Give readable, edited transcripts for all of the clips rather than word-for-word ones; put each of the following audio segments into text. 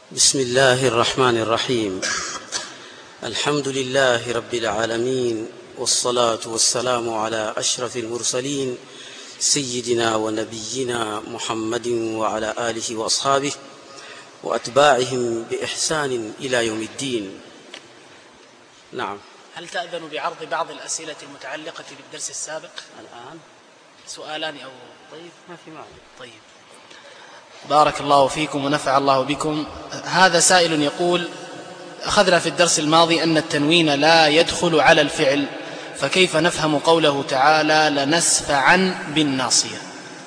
بسم الله الرحمن الرحيم. الحمد لله رب العالمين، والصلاة والسلام على أشرف المرسلين سيدنا ونبينا محمد وعلى آله وأصحابه وأتباعهم بإحسان إلى يوم الدين. نعم. هل تأذن بعرض بعض الأسئلة المتعلقة بالدرس السابق؟ الآن سؤالان أو طيب، ما في معنى. طيب، بارك الله فيكم ونفع الله بكم. هذا سائل يقول: أخذنا في الدرس الماضي أن التنوين لا يدخل على الفعل، فكيف نفهم قوله تعالى لنسفعن بالناصية؟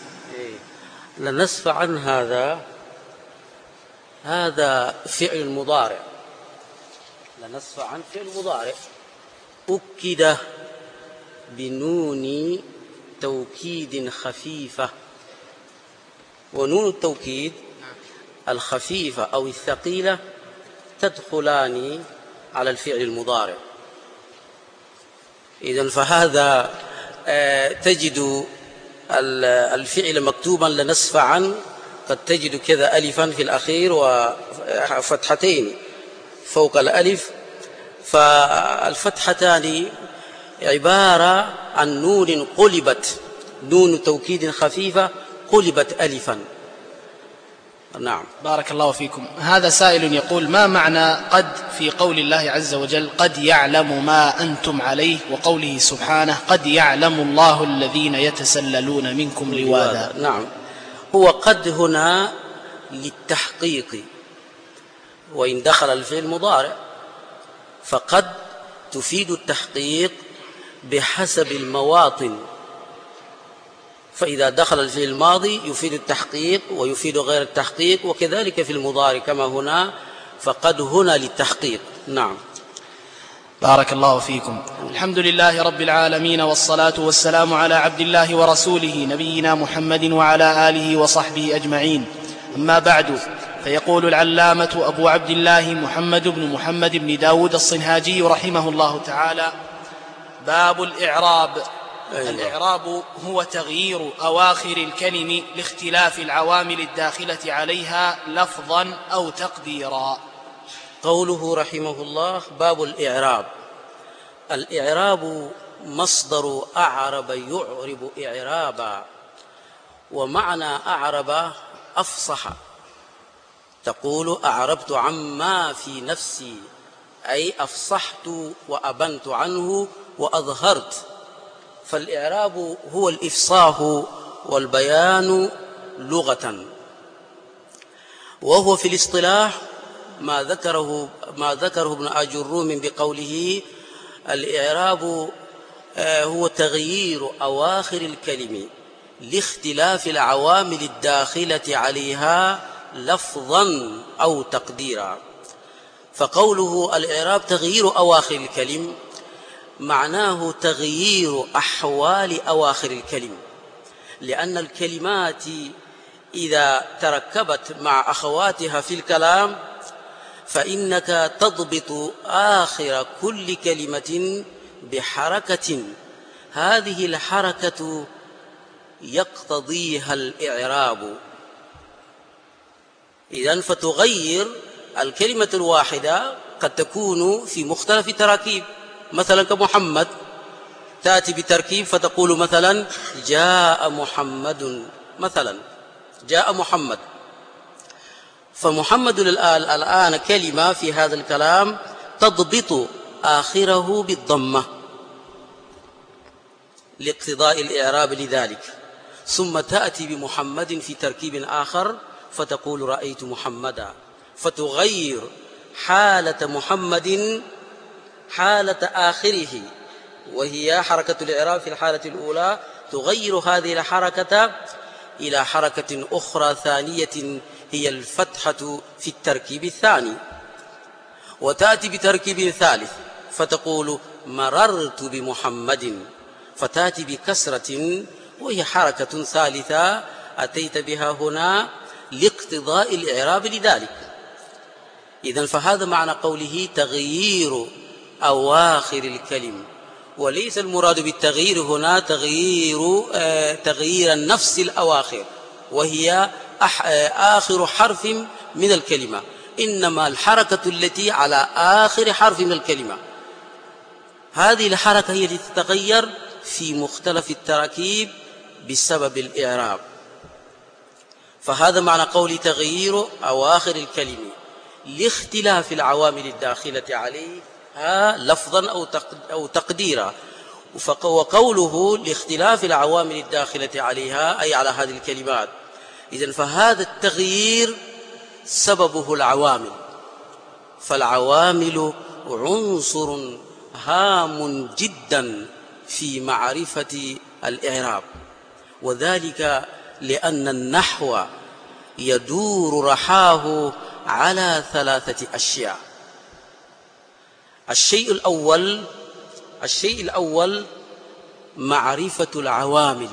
لنسفعن هذا فعل مضارع. لنسفعن فعل مضارع أكد بنون توكيد خفيفة، ونون التوكيد الخفيفة أو الثقيلة تدخلان على الفعل المضارع. إذن فهذا تجد الفعل مكتوبا لنسفعن، قد تجد كذا ألفا في الأخير وفتحتين فوق الألف، فالفتحتان عبارة عن نون قلبت، نون توكيد خفيفة قلبت ألفا. نعم. بارك الله فيكم. هذا سائل يقول: ما معنى قد في قول الله عز وجل قد يعلم ما أنتم عليه، وقوله سبحانه قد يعلم الله الذين يتسللون منكم لواذا؟ نعم، هو قد هنا للتحقيق، وإن دخل الفعل المضارع فقد تفيد التحقيق بحسب المواطن، فإذا دخل الفعل الماضي يفيد التحقيق ويفيد غير التحقيق، وكذلك في المضارع كما هنا، فقد هنا للتحقيق. نعم. بارك الله فيكم. الحمد لله رب العالمين، والصلاة والسلام على عبد الله ورسوله نبينا محمد وعلى آله وصحبه أجمعين. أما بعد، فيقول العلامة أبو عبد الله محمد بن محمد بن داود الصنهاجي رحمه الله تعالى: باب الإعراب. الإعراب هو تغيير أواخر الكلم لاختلاف العوامل الداخلة عليها لفظا أو تقديرا. قوله رحمه الله: باب الإعراب. الإعراب مصدر أعرب يعرب إعرابا، ومعنى أعرب أفصح، تقول أعربت عما في نفسي، أي أفصحت وأبنت عنه وأظهرت. فالإعراب هو الإفصاح والبيان لغة، وهو في الاصطلاح ما ذكره ابن أجروم بقوله: الإعراب هو تغيير أواخر الكلم لاختلاف العوامل الداخلة عليها لفظا أو تقديرا. فقوله الإعراب تغيير أواخر الكلم معناه تغيير أحوال أواخر الكلم، لأن الكلمات إذا تركبت مع أخواتها في الكلام فإنك تضبط آخر كل كلمة بحركة، هذه الحركة يقتضيها الإعراب. إذن فتغير الكلمة الواحدة، قد تكون في مختلف تراكيب، مثلا كمحمد تأتي بتركيب فتقول مثلا جاء محمد، مثلا جاء محمد، فمحمد الآن كلمة في هذا الكلام تضبط آخره بالضمة لاقتضاء الإعراب لذلك، ثم تأتي بمحمد في تركيب آخر فتقول رأيت محمدا، فتغير حالة محمد حالة آخره، وهي حركة الإعراب في الحالة الأولى، تغير هذه الحركة إلى حركة أخرى ثانية هي الفتحة في التركيب الثاني، وتأتي بتركيب ثالث فتقول مررت بمحمد، فتأتي بكسرة وهي حركة ثالثة أتيت بها هنا لاقتضاء الإعراب لذلك. إذن فهذا معنى قوله تغيير أواخر الكلم، وليس المراد بالتغيير هنا تغيير النفس الأواخر، وهي آخر حرف من الكلمة، إنما الحركة التي على آخر حرف من الكلمة، هذه الحركة هي التي تتغير في مختلف التراكيب بسبب الإعراب. فهذا معنى قول تغيير أواخر الكلمة لاختلاف العوامل الداخلة عليها لفظا أو تقديرا. وقوله لاختلاف العوامل الداخلة عليها أي على هذه الكلمات. إذن فهذا التغيير سببه العوامل، فالعوامل عنصر هام جدا في معرفة الإعراب، وذلك لأن النحو يدور رحاه على 3 أشياء. الشيء الأول معرفة العوامل،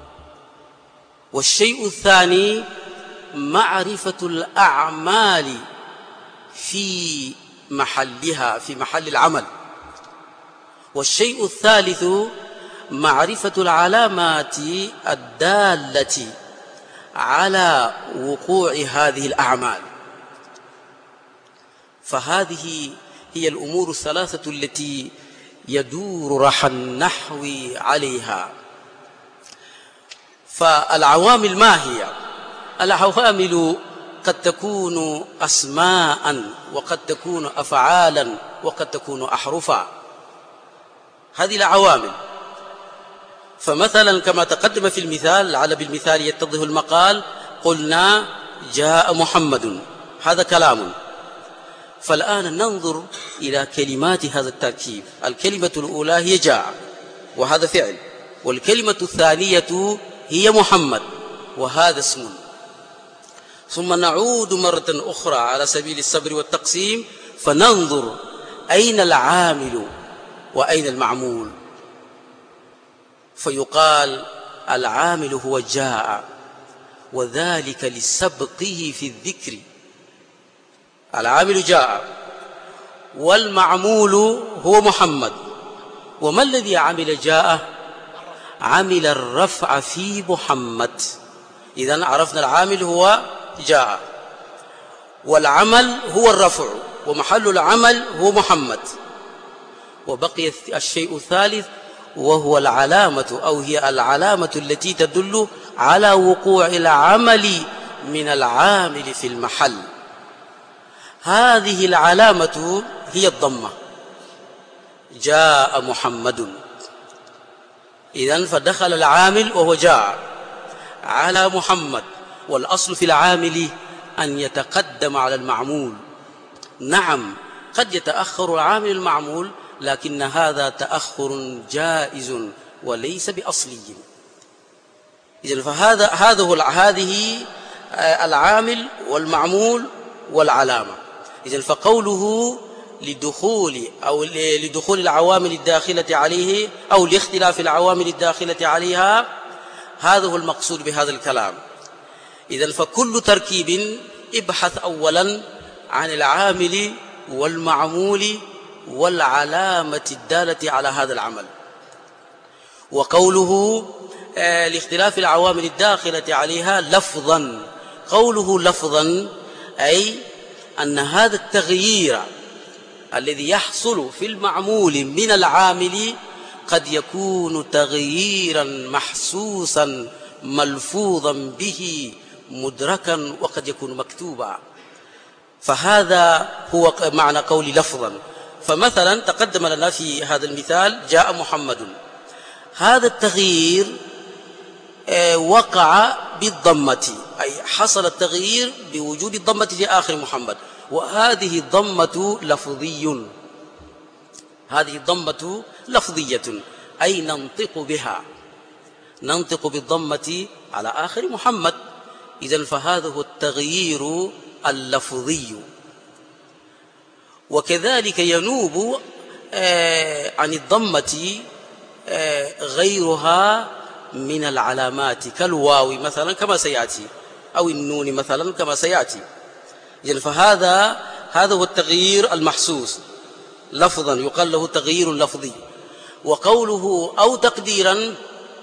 والشيء الثاني معرفة الأعمال في محلها، في محل العمل، والشيء الثالث معرفة العلامات الدالة على وقوع هذه الأعمال. فهذه هي الأمور الثلاثة التي يدور رحى النحو عليها. فالعوامل ما هي؟ العوامل قد تكون أسماء، وقد تكون أفعالا، وقد تكون أحرفا. هذه العوامل. فمثلا كما تقدم في المثال، لعل بالمثال يتضح المقال، قلنا جاء محمد، هذا كلام. فالآن ننظر إلى كلمات هذا التركيب. الكلمة الأولى هي جاء، وهذا فعل، والكلمة الثانية هي محمد، وهذا اسم. ثم نعود مرة أخرى على سبيل الصبر والتقسيم، فننظر أين العامل وأين المعمول. فيقال العامل هو جاء، وذلك لسبقه في الذكر. العامل جاء، والمعمول هو محمد. وما الذي عمل جاء؟ عمل الرفع في محمد. إذن عرفنا العامل هو جاء، والعمل هو الرفع، ومحل العمل هو محمد. وبقي الشيء الثالث، وهو العلامة، أو هي العلامة التي تدل على وقوع العمل من العامل في المحل. هذه العلامة هي الضمة. جاء محمد، إذن فدخل العامل وهو جاء على محمد. والأصل في العامل أن يتقدم على المعمول. نعم، قد يتأخر العامل المعمول، لكن هذا تأخر جائز وليس بأصلي. إذن هذه العامل والمعمول والعلامة. إذن فقوله لدخول العوامل الداخلة عليه أو لاختلاف العوامل الداخلة عليها، هذا هو المقصود بهذا الكلام. إذن فكل تركيب ابحث أولا عن العامل والمعمول والعلامة الدالة على هذا العمل. وقوله لاختلاف العوامل الداخلة عليها لفظا، قوله لفظا أي أن هذا التغيير الذي يحصل في المعمول من العامل قد يكون تغييرا محسوسا ملفوظا به مدركا، وقد يكون مكتوبا. فهذا هو معنى قول لفظا. فمثلا تقدم لنا في هذا المثال جاء محمد، هذا التغيير وقع بالضمة، أي حصل التغيير بوجود الضمة في آخر محمد، وهذه الضمة لفظي. هذه الضمة لفظية، أي ننطق بها، ننطق بالضمة على آخر محمد. إذن فهذا هو التغيير اللفظي. وكذلك ينوب عن الضمة غيرها من العلامات كالواو مثلا كما سيأتي، أو النون مثلا كما سيأتي. إذن فهذا هو التغيير المحسوس لفظا، يقال له تغيير لفظي. وقوله أو تقديرا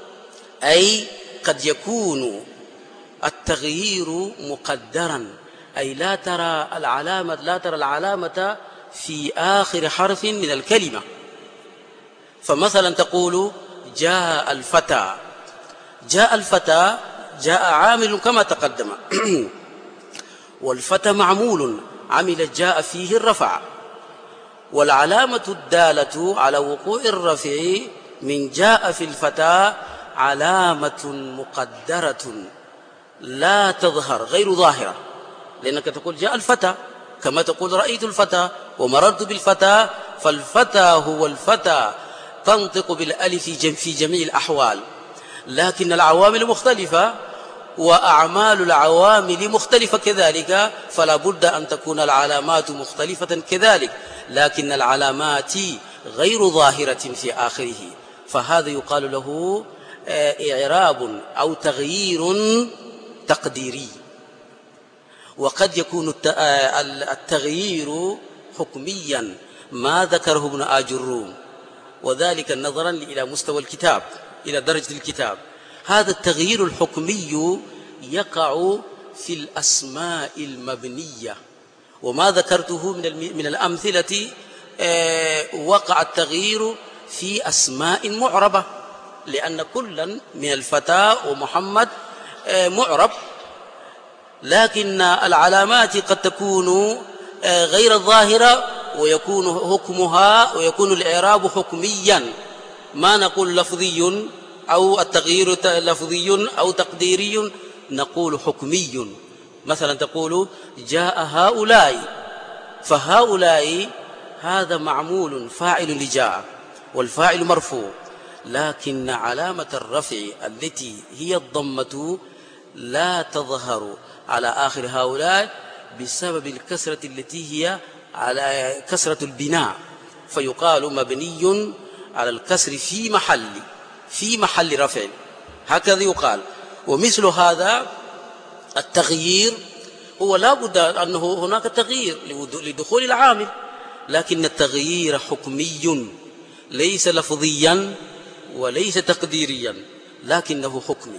أي قد يكون التغيير مقدرا، أي لا ترى العلامة في آخر حرف من الكلمة. فمثلا تقول جاء الفتى، جاء الفتى، جاء عامل كما تقدم والفتى معمول، عمل جاء فيه الرفع، والعلامة الدالة على وقوع الرفع من جاء في الفتى علامة مقدرة لا تظهر، غير ظاهرة، لأنك تقول جاء الفتى كما تقول رأيت الفتى ومررت بالفتى، فالفتى هو الفتى، تنطق بالألف في جميع الأحوال، لكن العوامل مختلفة وأعمال العوامل مختلفة كذلك، فلا بد أن تكون العلامات مختلفة كذلك، لكن العلامات غير ظاهرة في آخره، فهذا يقال له إعراب أو تغيير تقديري. وقد يكون التغيير حكميا ما ذكره ابن آج الروم، وذلك نظرا إلى مستوى الكتاب، إلى درجة الكتاب. هذا التغيير الحكمي يقع في الأسماء المبنية، وما ذكرته من الأمثلة وقع التغيير في أسماء معربة، لأن كلا من الفتى ومحمد معرب، لكن العلامات قد تكون غير ظاهرة ويكون الإعراب حكميا، ما نقول لفظي أو التغيير لفظي أو تقديري، نقول حكمي. مثلا تقول جاء هؤلاء، فهؤلاء هذا معمول فاعل لجاء والفاعل مرفوع، لكن علامة الرفع التي هي الضمة لا تظهر على آخر هؤلاء بسبب الكسرة التي هي على كسرة البناء، فيقال مبني على الكسر في محل رفع، هكذا يقال. ومثل هذا التغيير هو لا بد أنه هناك تغيير لدخول العامل، لكن التغيير حكمي ليس لفظيا وليس تقديريا، لكنه حكمي.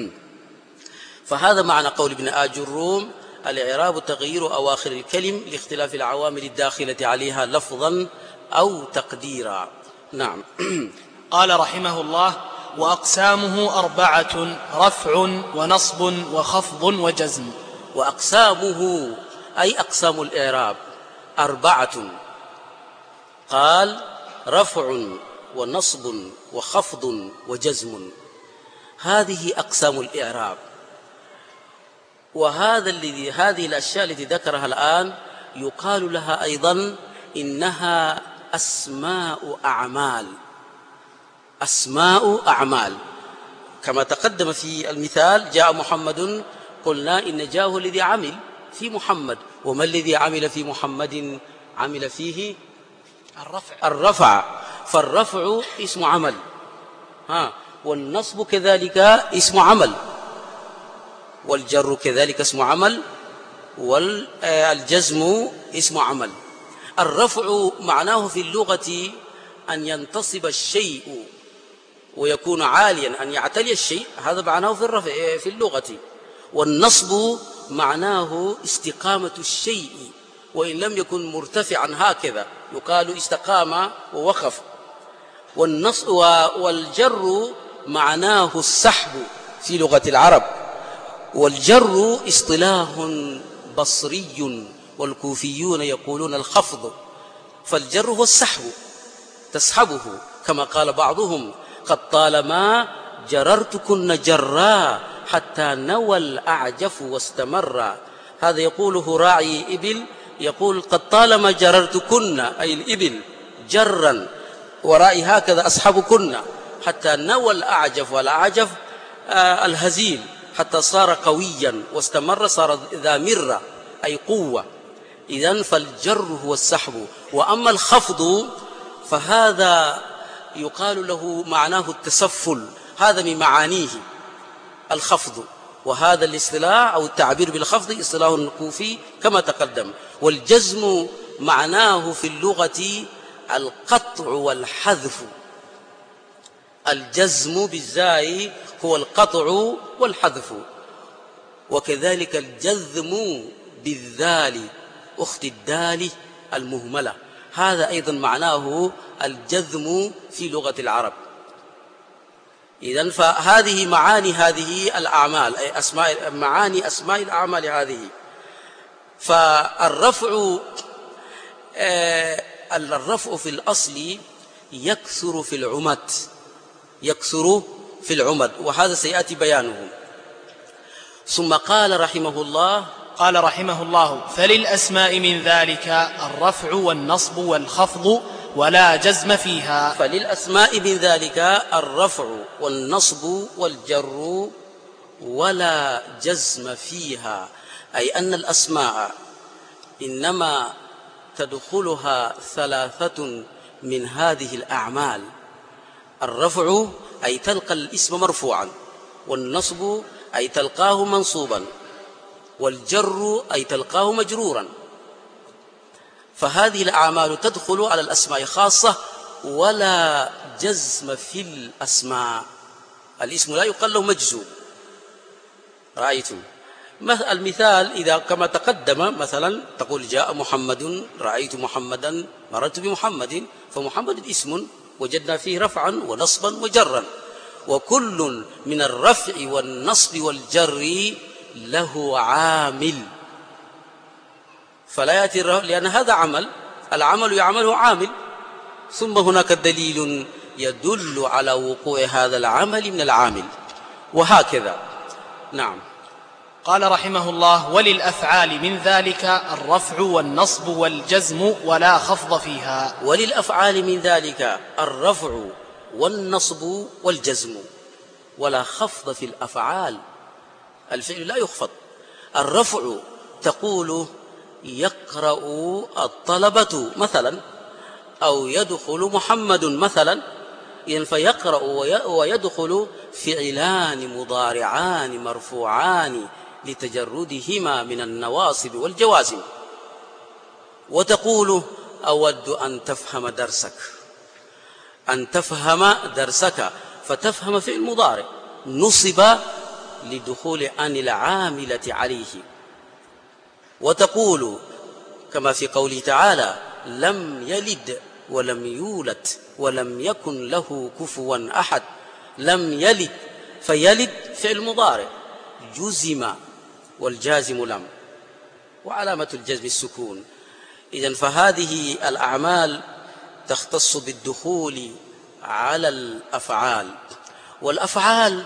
فهذا معنى قول ابن آج الروم: الإعراب تغيير أواخر الكلم لاختلاف العوامل الداخلة عليها لفظا أو تقديرا. نعم. قال رحمه الله: وأقسامه 4: رفع ونصب وخفض وجزم. وأقسامه أي أقسام الإعراب 4: قال: رفع ونصب وخفض وجزم، هذه أقسام الإعراب. هذه الأشياء التي ذكرها الآن يقال لها أيضا إنها أسماء أعمال، كما تقدم في المثال: جاء محمد، قلنا إن جاءه الذي عمل في محمد، وما الذي عمل في محمد؟ عمل فيه الرفع، فالرفع اسم عمل، والنصب كذلك اسم عمل، والجر كذلك اسم عمل، والجزم اسم عمل. الرفع معناه في اللغة أن ينتصب الشيء ويكون عاليا، أن يعتلي الشيء، هذا معناه في الرفع في اللغة. والنصب معناه استقامة الشيء وإن لم يكن مرتفعا، هكذا يقال استقام ووقف. والجر معناه السحب في لغة العرب، والجر اصطلاح بصري، والكوفيون يقولون الخفض، فالجر هو السحب، تسحبه، كما قال بعضهم: قد طالما جررتكن جرا حتى نوى الأعجف واستمر. هذا يقوله راعي إبل، يقول: قد طالما جررتكن أي الإبل جرا، ورائي هكذا أسحبكن حتى نوى الأعجف، والأعجف الهزيل، حتى صار قويا، واستمر صار ذا مرة أي قوة. إذن فالجر هو السحب. وأما الخفض فهذا يقال له معناه التسفل، هذا من معانيه الخفض، وهذا الاصطلاح أو التعبير بالخفض اصطلاح كوفي كما تقدم. والجزم معناه في اللغة القطع والحذف، الجزم بالزاي هو القطع والحذف، وكذلك الجذم بالذال أخت الدال المهملة. هذا أيضا معناه الجذم في لغة العرب. إذن فهذه معاني هذه الأعمال، أي معاني أسماء الأعمال هذه. فالرفع في الأصل يكثر في العمد، وهذا سيأتي بيانه. ثم قال رحمه الله: فللأسماء من ذلك الرفع والنصب والخفض ولا جزم فيها. فللأسماء من ذلك الرفع والنصب والجر ولا جزم فيها، أي أن الأسماء إنما تدخلها ثلاثة من هذه الأعمال: الرفع أي تلقى الاسم مرفوعا، والنصب أي تلقاه منصوبا، والجر أي تلقاه مجرورا. فهذه الأعمال تدخل على الأسماء خاصة، ولا جزم في الأسماء، الاسم لا يقال له مجزوم. رأيتم المثال إذا كما تقدم، مثلا تقول جاء محمد، رأيت محمدا، مررت بمحمد، فمحمد اسم وجدنا فيه رفعا ونصبا وجرا، وكل من الرفع والنصب والجر له عامل، فلا يأتي لأن هذا العمل يعمله عامل، ثم هناك دليل يدل على وقوع هذا العمل من العامل، وهكذا. نعم. قال رحمه الله: وللأفعال من ذلك الرفع والنصب والجزم ولا خفض فيها. وللأفعال من ذلك الرفع والنصب والجزم ولا خفض في الأفعال. الفعل لا يخفض. الرفع تقول يقرأ الطلبة مثلا، أو يدخل محمد مثلا، فيقرأ ويدخل فعلان مضارعان مرفوعان لتجردهما من النواصب والجوازم. وتقول أود أن تفهم درسك، فتفهم فعل مضارع نصب لدخول أن العاملة عليه. وتقول كما في قوله تعالى: لم يلد ولم يولد ولم يكن له كفوا أحد. لم يلد، فيلد فعل مضارع جزم، والجازم لم، وعلامة الجزم السكون. إذن فهذه الأعمال تختص بالدخول على الأفعال. والأفعال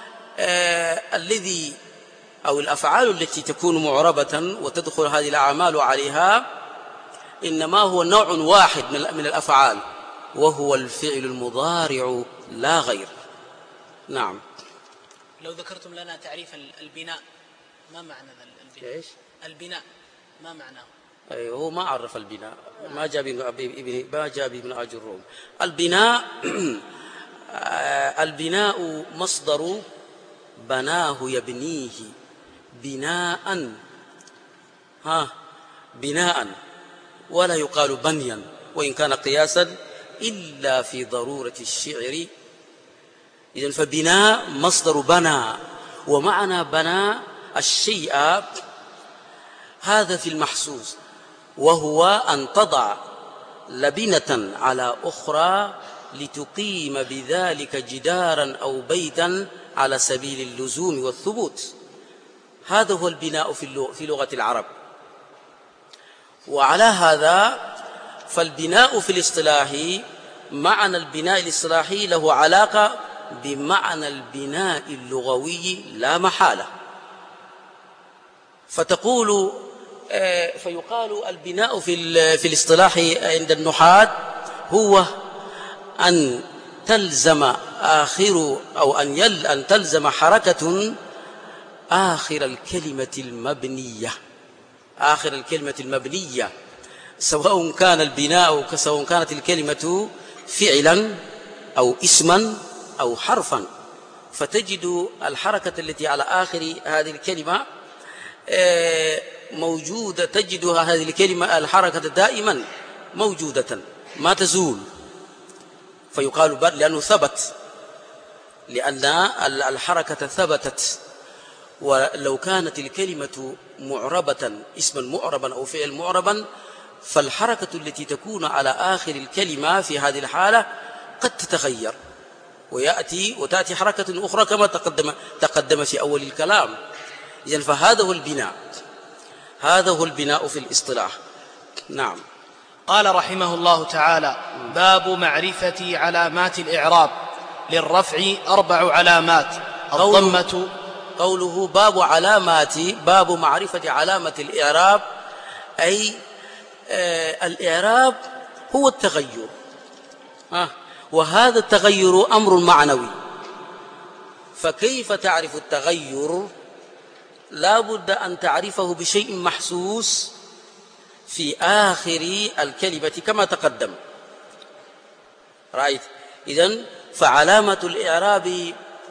الأفعال التي تكون معربة وتدخل هذه الأعمال عليها إنما هو نوع واحد من الأفعال، وهو الفعل المضارع لا غير. نعم. لو ذكرتم لنا تعريف البناء، ما معنى البناء؟ إيش؟ البناء ما معناه؟ أيوه، هو ما عرف البناء، ما جاء بابن أجروم. البناء البناء مصدر بناه يبنيه بناء، ولا يقال بنيا، وإن كان قياسا إلا في ضرورة الشعر. إذن فبناء مصدر بنى، ومعنى بنى الشيء هذا في المحسوس، وهو أن تضع لبنة على أخرى لتقيم بذلك جدارا أو بيتا على سبيل اللزوم والثبوت. هذا هو البناء في لغة العرب. وعلى هذا فالبناء في الاصطلاح، معنى البناء الاصطلاحي له علاقة بمعنى البناء اللغوي لا محالة. فيقال البناء في الاصطلاح عند النحاة هو أن تلزم أن تلزم حركة آخر الكلمة المبنية، سواء كانت الكلمة فعلا أو اسما أو حرفا. فتجد الحركة التي على آخر هذه الكلمة موجودة، تجدها هذه الكلمة الحركة دائما موجودة ما تزول، فيقال لأنه ثبت، لأن الحركة ثبتت. ولو كانت الكلمة معربة اسما معربا أو فعل معربا فالحركة التي تكون على آخر الكلمة في هذه الحالة قد تتغير وتأتي حركة أخرى كما تقدم في أول الكلام. إذن فهذا هو البناء، هذا هو البناء في الاصطلاح. نعم. قال رحمه الله تعالى: باب معرفة علامات الإعراب. للرفع 4 علامات: الضمة. قوله باب معرفة علامة الإعراب، أي الإعراب هو التغير، وهذا التغير أمر معنوي. فكيف تعرف التغير؟ لا بد أن تعرفه بشيء محسوس في آخر الكلمة كما تقدم. رأيت؟ إذن فعلامة الإعراب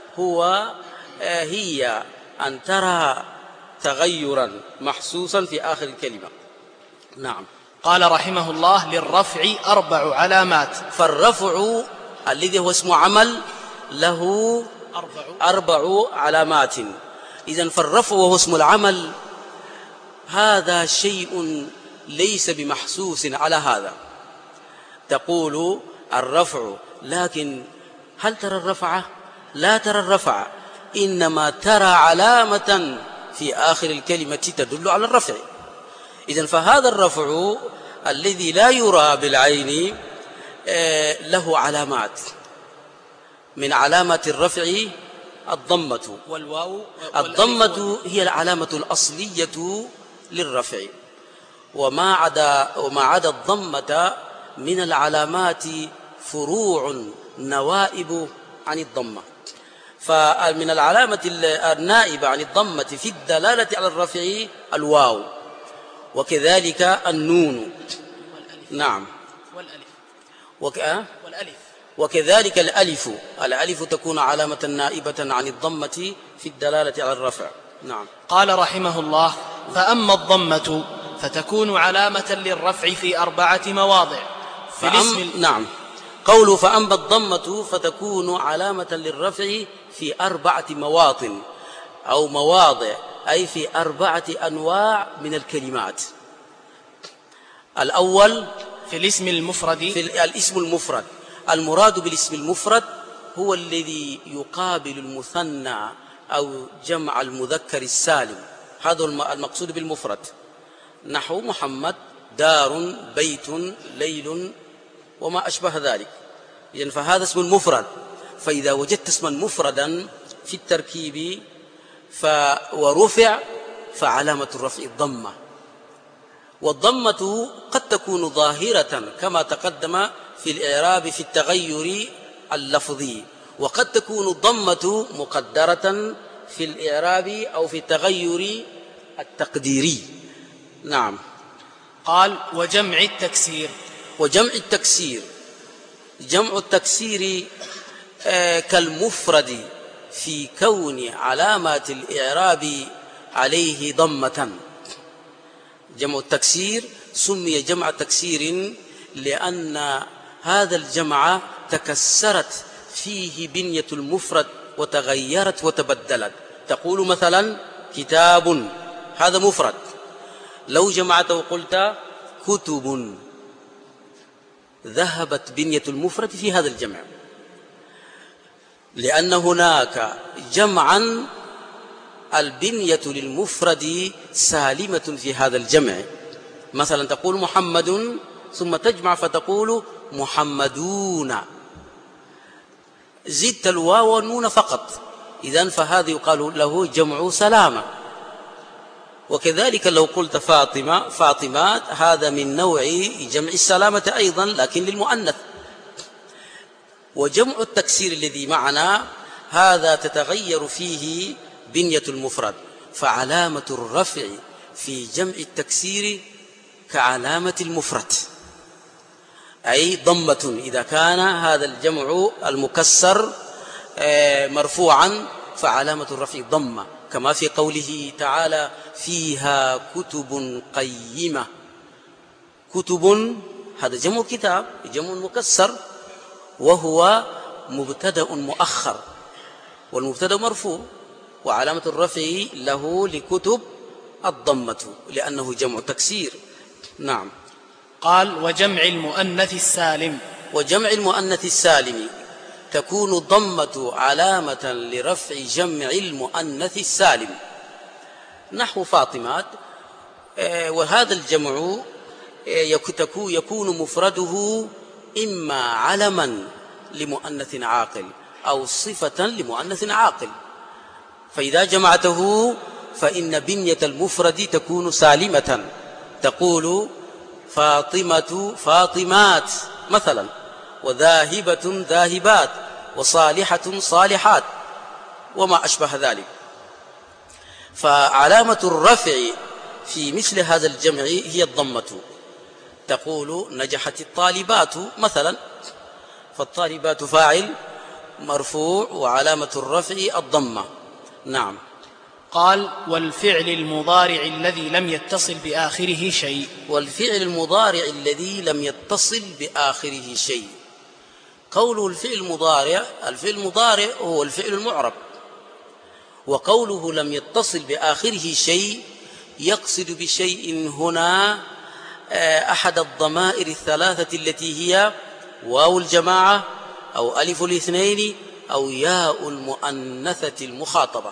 هي أن ترى تغيرا محسوسا في آخر الكلمة. نعم. قال رحمه الله: للرفع 4 علامات. فالرفع الذي هو اسم عمل له 4 علامات. إذن فالرفع وهو اسم العمل هذا شيء ليس بمحسوس على هذا. تقول الرفع، لكن هل ترى الرفع؟ لا ترى الرفع، إنما ترى علامة في آخر الكلمة تدل على الرفع. إذن فهذا الرفع الذي لا يرى بالعين له علامات. من علامات الرفع الضمة، الضمة هي العلامة الأصلية للرفع، وما عدا الضمة من العلامات فروع نوائب عن الضمة. فمن العلامة النائبة عن الضمة في الدلالة على الرفع الواو، وكذلك النون. نعم. والألف. وكذلك الألف تكون علامة نائبة عن الضمة في الدلالة على الرفع. نعم. قال رحمه الله: فأما الضمة فتكون علامة للرفع في 4 مواضع. في الاسم. نعم. قوله فأما الضمة فتكون علامة للرفع في 4 مواطن أو مواضع، أي في 4 أنواع من الكلمات. الأول في الاسم المفرد. في الاسم المفرد. المراد بالاسم المفرد هو الذي يقابل المثنى أو جمع المذكر السالم، هذا المقصود بالمفرد، نحو محمد، دار، بيت، ليل، وما أشبه ذلك. إذن فهذا اسم المفرد. فإذا وجدت اسما مفردا في التركيب ورفع فعلامة الرفع الضمة. والضمة قد تكون ظاهرة كما تقدم في الإعراب في التغير اللفظي، وقد تكون الضمة مقدرة في الإعراب أو في التغير التقديري. نعم. قال: وجمع التكسير. وجمع التكسير، جمع التكسير كالمفرد في كون علامات الإعراب عليه ضمة. جمع التكسير سمي جمع تكسير لأن هذا الجمع تكسرت فيه بنية المفرد وتغيرت وتبدلت. تقول مثلا كتاب، هذا مفرد، لو جمعته وقلت كتب ذهبت بنية المفرد في هذا الجمع، لأن هناك جمعا البنية للمفرد سالمة في هذا الجمع. مثلا تقول محمد ثم تجمع فتقول محمدون، زدت الواو والنون فقط، إذن فهذا يقال له جمع سلامة. وكذلك لو قلت فاطمة، فاطمات، هذا من نوع جمع السلامة أيضا لكن للمؤنث. وجمع التكسير الذي معنا هذا تتغير فيه بنية المفرد، فعلامة الرفع في جمع التكسير كعلامة المفرد، أي ضمة إذا كان هذا الجمع المكسر مرفوعا فعلامة الرفع ضمة، كما في قوله تعالى فيها كتب قيمة. كتب هذا جمع كتاب، جمع مكسر، وهو مبتدأ مؤخر، والمبتدأ مرفوع وعلامة الرفع له لكتب الضمة لأنه جمع تكسير. نعم. قال: وجمع المؤنث السالم. وجمع المؤنث السالم تكون الضمة علامة لرفع جمع المؤنث السالم نحو فاطمات، وهذا الجمع يكون مفرده إما علما لمؤنث عاقل أو صفة لمؤنث عاقل، فإذا جمعته فإن بنية المفرد تكون سالمة، تقول فاطمة فاطمات مثلا، وذاهبة ذاهبات، وصالحة صالحات، وما أشبه ذلك. فعلامة الرفع في مثل هذا الجمع هي الضمة، تقول نجحت الطالبات مثلا، فالطالبات فاعل مرفوع وعلامة الرفع الضمة. نعم. قال: والفعل المضارع الذي لم يتصل بآخره شيء. والفعل المضارع الذي لم يتصل بآخره شيء، قوله الفعل المضارع، الفعل المضارع هو الفعل المعرب، وقوله لم يتصل بآخره شيء يقصد بشيء هنا أحد الضمائر الثلاثة التي هي واو الجماعة أو ألف الاثنين أو ياء المؤنثة المخاطبة.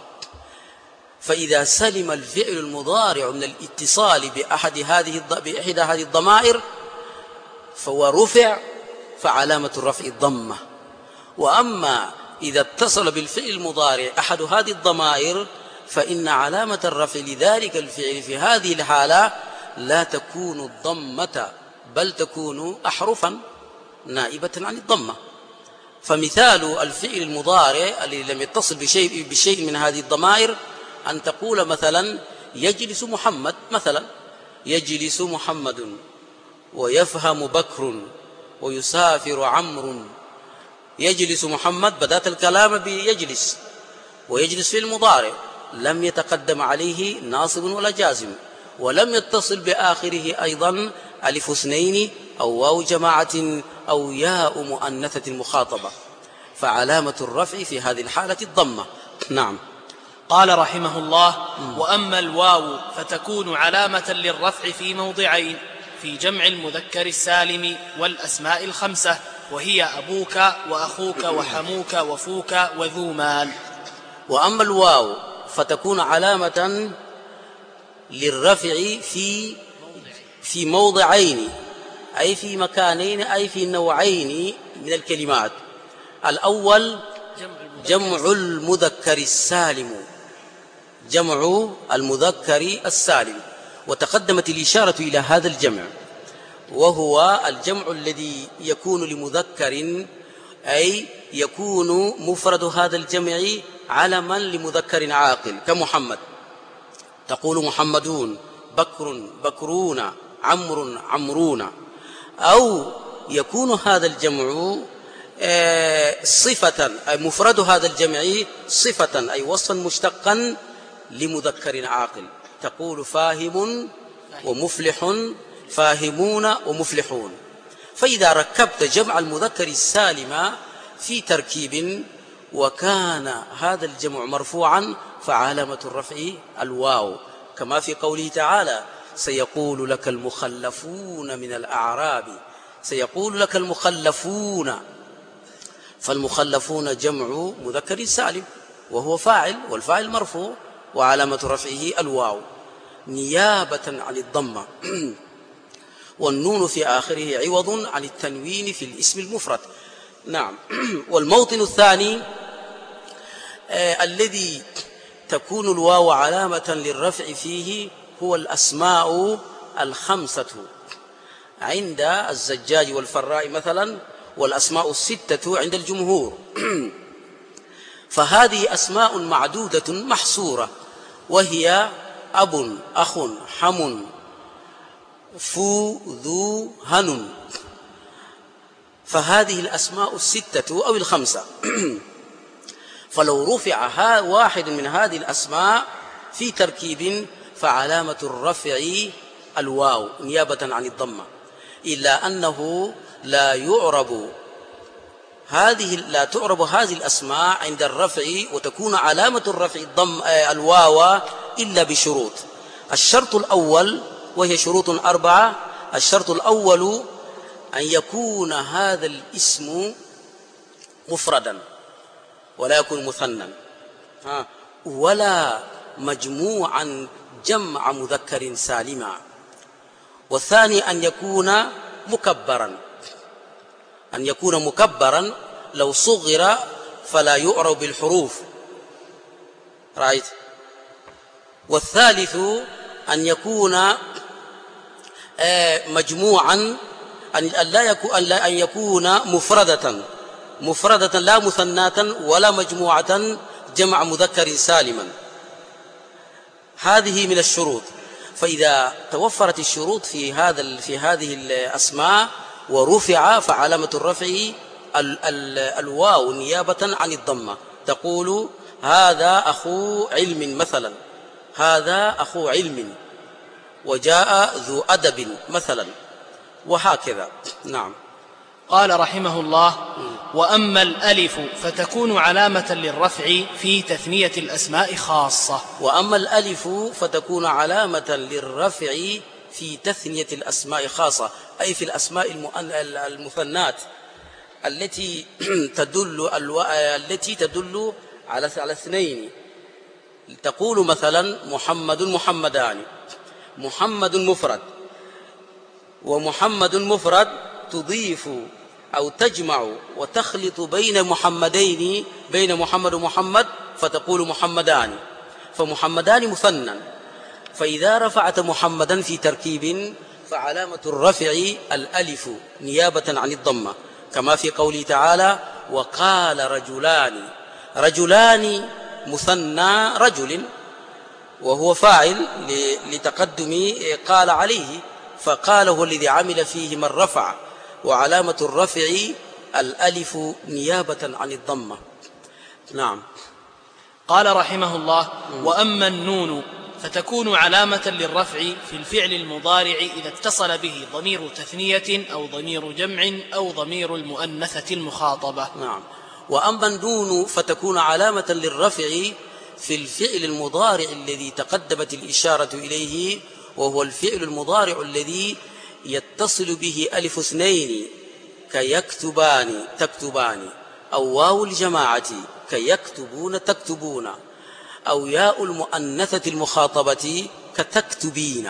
فإذا سلم الفعل المضارع من الاتصال بإحدى هذه الضمائر فهو رفع، فعلامة الرفع الضمة. وأما إذا اتصل بالفعل المضارع أحد هذه الضمائر فإن علامة الرفع لذلك الفعل في هذه الحالة لا تكون الضمة، بل تكون أحرفا نائبة عن الضمة. فمثال الفعل المضارع الذي لم يتصل بشيء من هذه الضمائر أن تقول مثلا يجلس محمد مثلا، يجلس محمد، ويفهم بكر، ويسافر عمرو. يجلس محمد بدأت الكلام بيجلس، ويجلس في المضارع لم يتقدم عليه ناصب ولا جازم، ولم يتصل بآخره أيضا ألف اثنين أو واو جماعة أو ياء مؤنثة المخاطبة، فعلامة الرفع في هذه الحالة الضمة. نعم. قال رحمه الله: وأما الواو فتكون علامة للرفع في موضعين في جمع المذكر السالم والأسماء الخمسة، وهي أبوك وأخوك وحموك وفوك وذو مال. وأما الواو فتكون علامة للرفع في موضعين، أي في مكانين، أي في نوعين من الكلمات. الأول جمع المذكر السالم، جمع المذكر السالم، وتقدمت الإشارة إلى هذا الجمع، وهو الجمع الذي يكون لمذكر، أي يكون مفرد هذا الجمع علما لمذكر عاقل كمحمد، تقول محمدون، بكر بكرون، عمرو عمرون. أو يكون هذا الجمع صفة، أي مفرد هذا الجمع صفة أي وصفا مشتقا لمذكر عاقل، تقول فاهم ومفلح، فاهمون ومفلحون. فإذا ركبت جمع المذكر السالم في تركيب وكان هذا الجمع مرفوعا فعلامة الرفع الواو، كما في قوله تعالى: سيقول لك المخلفون من الأعراب، سيقول لك المخلفون، فالمخلفون جمع مذكر سالم وهو فاعل، والفاعل مرفوع وعلامة رفعه الواو نيابة عن الضمة والنون في آخره عوض عن التنوين في الاسم المفرد. نعم. والموطن الثاني الذي تكون الواو علامة للرفع فيه هو الأسماء الخمسة عند الزجاج والفراء مثلا، والأسماء الستة عند الجمهور. فهذه أسماء معدودة محصورة، وهي أب، أخ، حم، فو، ذو، هن. فهذه الأسماء الستة أو الخمسة فلو رفع واحد من هذه الأسماء في تركيب فعلامة الرفع الواو نيابة عن الضمة، إلا أنه لا يعرب هذه لا تعرب هذه الأسماء عند الرفع وتكون علامة الرفع الضم الواو إلا بشروط. الشرط الأول، وهي شروط 4. الشرط الأول أن يكون هذا الاسم مفردا ولا يكون مثنى، ولا مجموعا جمع مذكر سالما. والثاني أن يكون مكبرا، أن يكون مكبرا، لو صغر فلا يعرب بالحروف، رأيت. والثالث أن يكون مجموعا، أن يكون مفردة لا مثناة ولا مجموعة جمع مذكر سالما. هذه من الشروط. فإذا توفرت الشروط في هذه الأسماء ورفع، فعلامة الرفع الواو نيابة عن الضمة. تقول هذا أخو علم مثلا، هذا أخو علم، وجاء ذو أدب مثلا، وهكذا. نعم. قال رحمه الله: وأما الألف فتكون علامة للرفع في تثنية الأسماء خاصة. وأما الألف فتكون علامة للرفع في تثنية الأسماء خاصة، أي في الأسماء المثنات التي تدل على اثنين. تقول مثلا محمد محمدان، محمد مفرد، ومحمد مفرد تضيف أو تجمع وتخلط بين محمدين، بين محمد ومحمد، فتقول محمدان، فمحمدان مثنى. فإذا رفعت محمدا في تركيب فعلامة الرفع الألف نيابة عن الضمة، كما في قوله تعالى: وقال رجلان. رجلان مثنى رجل، وهو فاعل لتقدم قال عليه، فقال هو الذي عمل فيه من رفع، وعلامة الرفع الألف نيابة عن الضمة. نعم. قال رحمه الله: وأما النون فتكون علامة للرفع في الفعل المضارع إذا اتصل به ضمير تثنية أو ضمير جمع أو ضمير المؤنثة المخاطبة. نعم. وأما النون فتكون علامة للرفع في الفعل المضارع الذي تقدمت الإشارة إليه، وهو الفعل المضارع الذي يتصل به ألف اثنين، كيكتبان تكتبان، أو واو الجماعة كيكتبون تكتبون، أو ياء المؤنثة المخاطبة كتكتبين.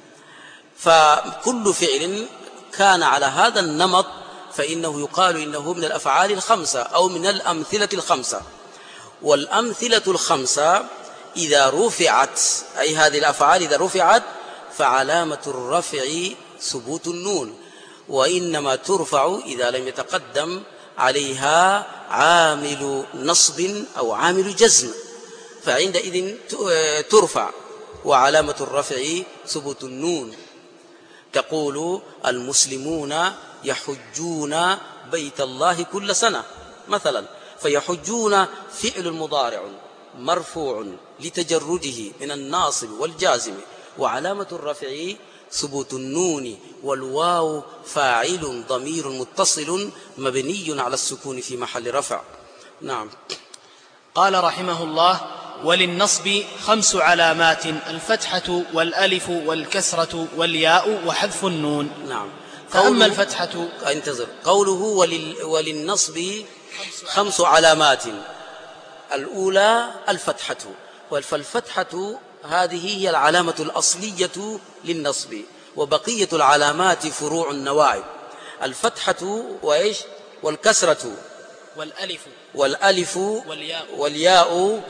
فكل فعل كان على هذا النمط فإنه يقال إنه من الأفعال الخمسة أو من الأمثلة الخمسة. والأمثلة الخمسة إذا رفعت، أي هذه الأفعال إذا رفعت، فعلامة الرفع ثبوت النون، وإنما ترفع إذا لم يتقدم عليها عامل نصب أو عامل جزم، فعندئذ ترفع، وعلامة الرفع ثبوت النون. تقول المسلمون يحجون بيت الله كل سنة مثلا، فيحجون فعل مضارع مرفوع لتجرده من الناصب والجازم، وعلامة الرفع ثبوت النون، والواو فاعل ضمير متصل مبني على السكون في محل رفع. نعم. قال رحمه الله: وللنصب 5 علامات: الفتحة والألف والكسرة والياء وحذف النون. نعم. فأما الفتحة، انتظر، قوله وللنصب 5 علامات. الأولى الفتحة، فالفتحة هذه هي العلامة الأصلية للنصب، وبقية العلامات فروع النوائب. الفتحة وإيش؟ والكسرة والألف والياء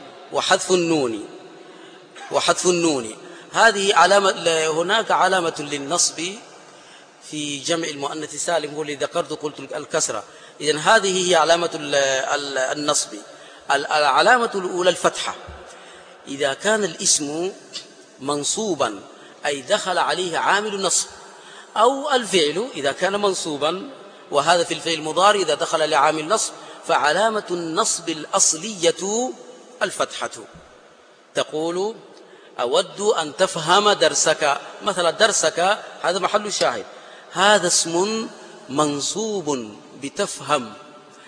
وحذف النون. هذه علامة. هناك علامة للنصب في جمع المؤنث السالم، هو الذي ذكرت قلت الكسرة. إذن هذه هي علامة النصب. العلامة الأولى الفتحة، إذا كان الاسم منصوبا أي دخل عليه عامل نصب، أو الفعل إذا كان منصوبا، وهذا في الفعل المضارع إذا دخل لعامل نصب، فعلامة النصب الأصلية الفتحة. تقول أود أن تفهم درسك مثلا، درسك هذا محل الشاهد، هذا اسم منصوب بتفهم،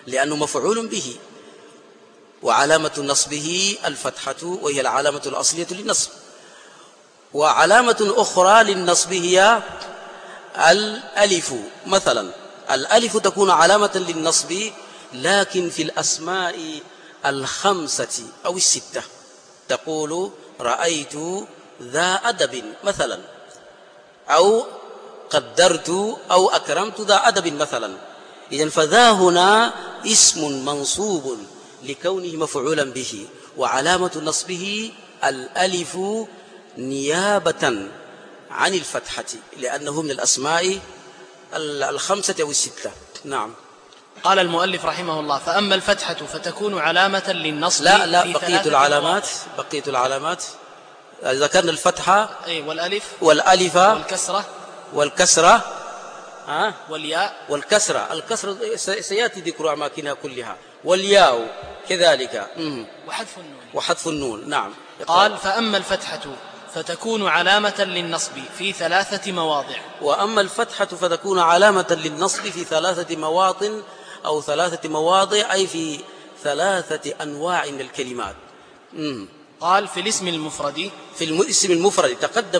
لأنه مفعول به، وعلامة نصبه الفتحة وهي العلامة الأصلية للنصب. وعلامة أخرى للنصب هي الألف مثلا. الألف تكون علامة للنصب لكن في الأسماء الخمسة أو الستة. تقول رأيت ذا أدب مثلا، أو قدرت أو أكرمت ذا أدب مثلا. إذن فذا هنا اسم منصوب لكونه مفعولا به، وعلامة نصبه الألف نيابة عن الفتحة لأنه من الأسماء الخمسة أو الستة. نعم. قال المؤلف رحمه الله: فأما الفتحة فتكون علامة للنصب. لا بقية العلامات ذكرنا الفتحة والألف والكسرة والكسرة. الكسرة سيأتي ذكر أماكنها كلها، والياء كذلك، وحذف النون. نعم. قال: فأما الفتحة فتكون علامة للنصب في 3 مواضع. وأما الفتحة فتكون علامة للنصب في 3 مواطن أو 3 مواضع، أي في 3 أنواع من الكلمات. قال: في الاسم المفرد. في الاسم المفرد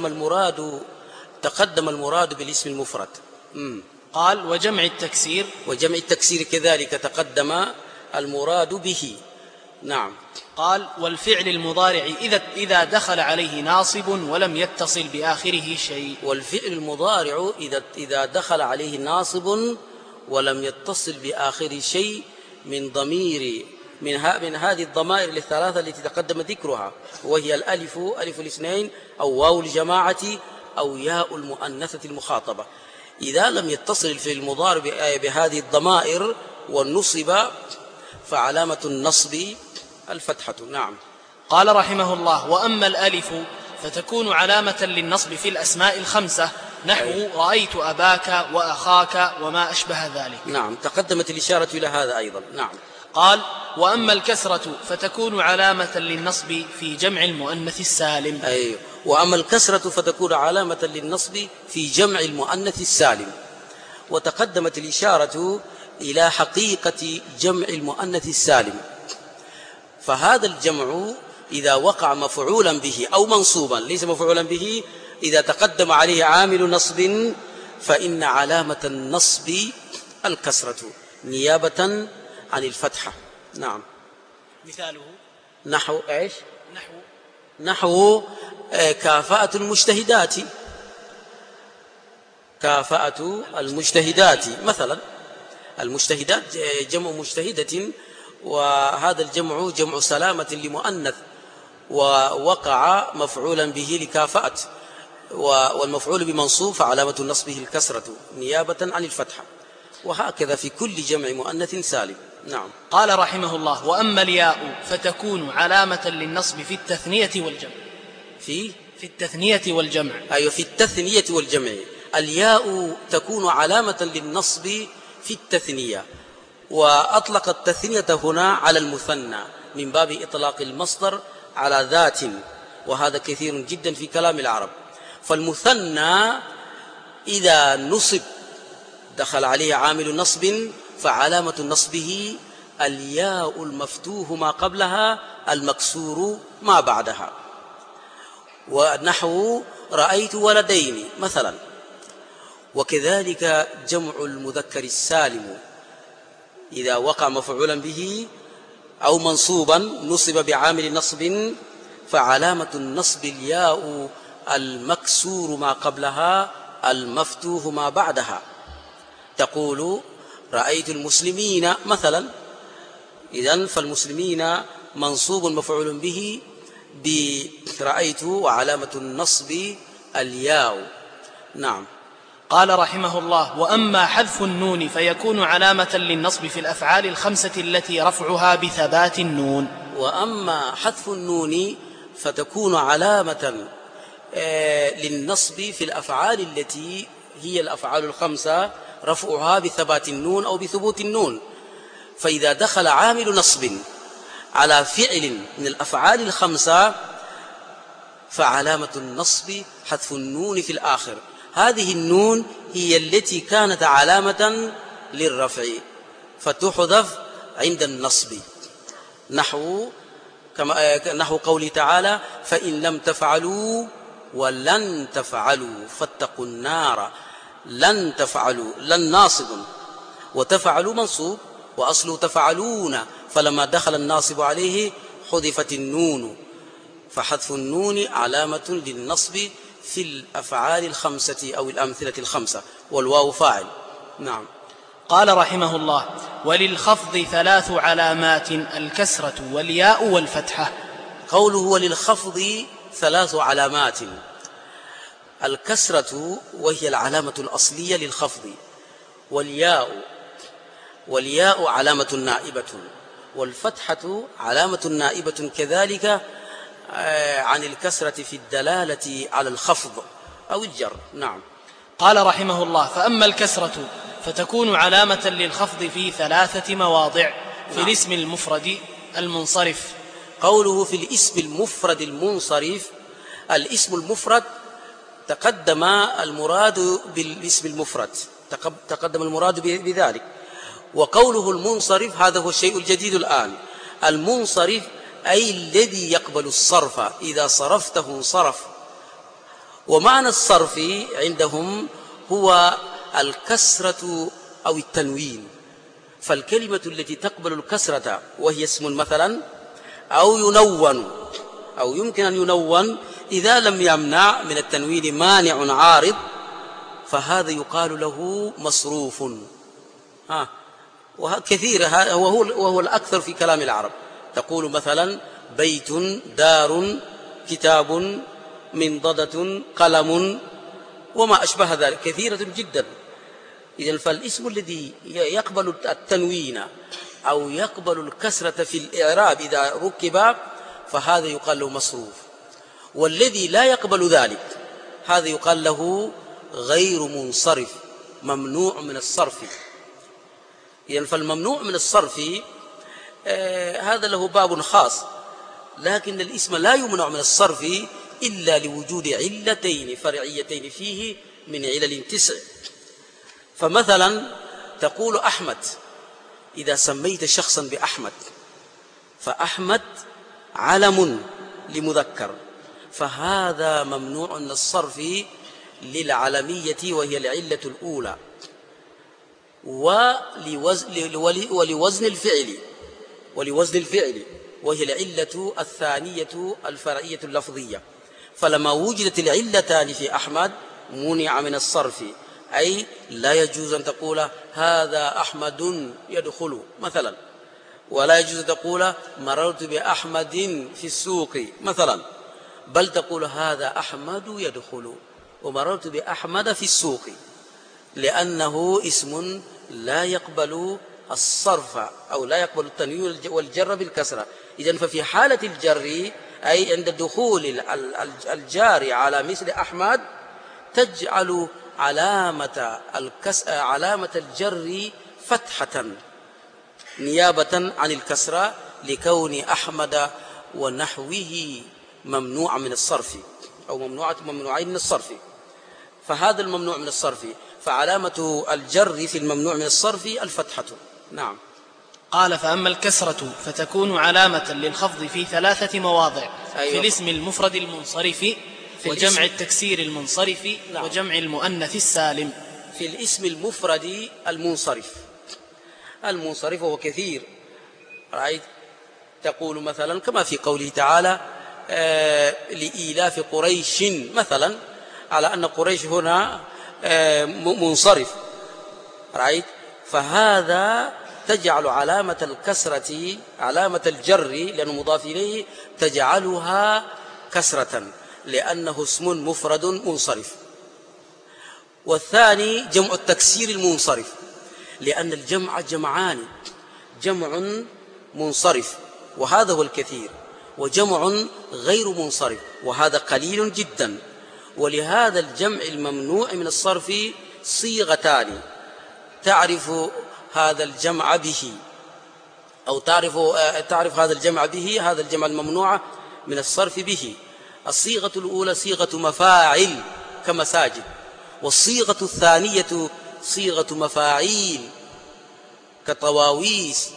تقدم المراد بالاسم المفرد. قال: وجمع التكسير. وجمع التكسير كذلك تقدم المراد به. نعم. قال: والفعل المضارع إذا دخل عليه ناصب ولم يتصل بآخره شيء. والفعل المضارع إذا دخل عليه ناصب ولم يتصل بآخره شيء من ضمير من هذه الضمائر الثلاثة التي تقدم ذكرها، وهي الألف، ألف الاثنين، أو واو الجماعة، أو ياء المؤنثة المخاطبة. إذا لم يتصل الفعل المضارع بهذه الضمائر والنصب فعلامة النصب الفتحة. نعم. قال رحمه الله: وأما الألف فتكون علامة للنصب في الأسماء الخمسة، نحو رأيت أباك وأخاك وما أشبه ذلك. نعم، تقدمت الإشارة إلى هذا أيضا. نعم. قال: وأما الكسرة فتكون علامة للنصب في جمع المؤنث السالم. أيوه. وأما الكسرة فتكون علامة للنصب في جمع المؤنث السالم. وتقدمت الإشارة إلى حقيقة جمع المؤنث السالم. فهذا الجمع إذا وقع مفعولا به أو منصوبا، ليس مفعولا به، إذا تقدم عليه عامل نصب فإن علامة النصب الكسرة نيابة عن الفتحة. نعم. مثاله نحو إيش؟ نحو كافأة المجتهدات. كافأة المجتهدات مثلا. المجتهدات جمع مجتهدة، وهذا الجمع جمع سلامة لمؤنث، ووقع مفعولا به لكافأة، والمفعول بمنصوب فعلامة نصبه الكسرة نيابة عن الفتحة، وهكذا في كل جمع مؤنث سالم. نعم. قال رحمه الله: وأما الياء فتكون علامة للنصب في التثنية والجمع. في التثنية والجمع. أيوة، في التثنية والجمع. الياء تكون علامة للنصب في التثنية، وأطلق التثنية هنا على المثنى من باب إطلاق المصدر على ذات، وهذا كثير جدا في كلام العرب. فالمثنى إذا نصب دخل عليه عامل نصب فعلامة نصبه الياء المفتوح ما قبلها المكسور ما بعدها. ونحو رأيت ولدين مثلا. وكذلك جمع المذكر السالم إذا وقع مفعولا به أو منصوبا نصب بعامل نصب فعلامة النصب الياء المكسور ما قبلها المفتوح ما بعدها. تقول رأيت المسلمين مثلا. إذن فالمسلمين منصوب مفعول به برأيت، وعلامة النصب الياء. نعم. قال رحمه الله: وأما حذف النون فيكون علامة للنصب في الأفعال الخمسة التي رفعها بثبات النون. وأما حذف النون فتكون علامة للنصب في الأفعال التي هي الأفعال الخمسة رفعها بثبات النون أو بثبوت النون. فإذا دخل عامل نصب على فعل من الأفعال الخمسة فعلامة النصب حذف النون في الآخر. هذه النون هي التي كانت علامة للرفع، فتحذف عند النصب، نحو قوله تعالى: فإن لم تفعلوا ولن تفعلوا فاتقوا النار. لن تفعلوا، لن ناصب، وتفعلوا منصوب، وأصله تفعلون، فلما دخل الناصب عليه حذفت النون، فحذف النون علامة للنصب في الأفعال الخمسة أو الأمثلة الخمسة، والواو فاعل. نعم. قال رحمه الله: وللخفض 3 علامات: الكسرة والياء والفتحة. قوله وللخفض 3 علامات: الكسرة وهي العلامة الأصلية للخفض، والياء علامة نائبة، والفتحة علامة نائبة كذلك عن الكسرة في الدلالة على الخفض أو الجر. نعم. قال رحمه الله: فأما الكسرة فتكون علامة للخفض في 3 مواضع: في الاسم المفرد المنصرف. قوله في الاسم المفرد المنصرف، الاسم المفرد تقدم المراد بالاسم المفرد، تقدم المراد بذلك. وقوله المنصرف هذا هو الشيء الجديد الآن. المنصرف أي الذي يقبل الصرف، إذا صرفته انصرف. ومعنى الصرف عندهم هو الكسرة أو التنوين، فالكلمة التي تقبل الكسرة وهي اسم مثلا، أو ينون، أو يمكن أن ينون إذا لم يمنع من التنوين مانع عارض، فهذا يقال له مصروف. وكثير وهو الأكثر في كلام العرب. تقول مثلا: بيت، دار، كتاب، منضدة، قلم، وما أشبه ذلك، كثيرة جدا. إذن فالاسم الذي يقبل التنوين أو يقبل الكسرة في الإعراب إذا ركب فهذا يقال له مصروف، والذي لا يقبل ذلك هذا يقال له غير منصرف، ممنوع من الصرف. إذن فالممنوع من الصرف هذا له باب خاص، لكن الاسم لا يمنع من الصرف إلا لوجود علتين فرعيتين فيه من علل 9. فمثلا تقول أحمد، إذا سميت شخصا بأحمد، فأحمد علم لمذكر، فهذا ممنوع من الصرف للعلمية وهي العلة الأولى، ولوزن الفعل وهي العلة الثانية الفرعية اللفظية. فلما وجدت العلتان في أحمد منع من الصرف، أي لا يجوز أن تقول هذا أحمد يدخل مثلا، ولا يجوز أن تقول مررت بأحمد في السوق مثلا، بل تقول هذا أحمد يدخل ومررت بأحمد في السوق، لأنه اسم لا يقبل الصرف أو لا يقبل التنوين والجر بالكسرة. إذن ففي حالة الجر، أي عند دخول الجار على مثل أحمد، تجعل علامة الجر فتحة نيابة عن الكسرة، لكون أحمد ونحوه ممنوع من الصرف أو ممنوعين من الصرف، فهذا الممنوع من الصرف، فعلامة الجر في الممنوع من الصرف الفتحة. نعم. قال: فأما الكسرة فتكون علامة للخفض في 3 مواضع: أيوة. في الاسم المفرد المنصرف، وجمع التكسير المنصرف، نعم. وجمع المؤنث السالم. في الاسم المفرد المنصرف هو كثير، رأيت تقول مثلا كما في قوله تعالى: لإيلاف قريش مثلا، على أن قريش هنا منصرف، رأيت، فهذا تجعل علامة الكسرة، علامة الجر لأنه مضاف إليه، تجعلها كسرة لأنه اسم مفرد منصرف. والثاني جمع التكسير المنصرف، لأن الجمع جمعان: جمع منصرف وهذا هو الكثير، وجمع غير منصرف وهذا قليل جدا. ولهذا الجمع الممنوع من الصرف صيغتان تعرف هذا الجمع به، أو تعرف هذا الجمع به، هذا الجمع الممنوع من الصرف به. الصيغة الأولى صيغة مفاعل كمساجد، والصيغة الثانية صيغة مفاعيل كطواويس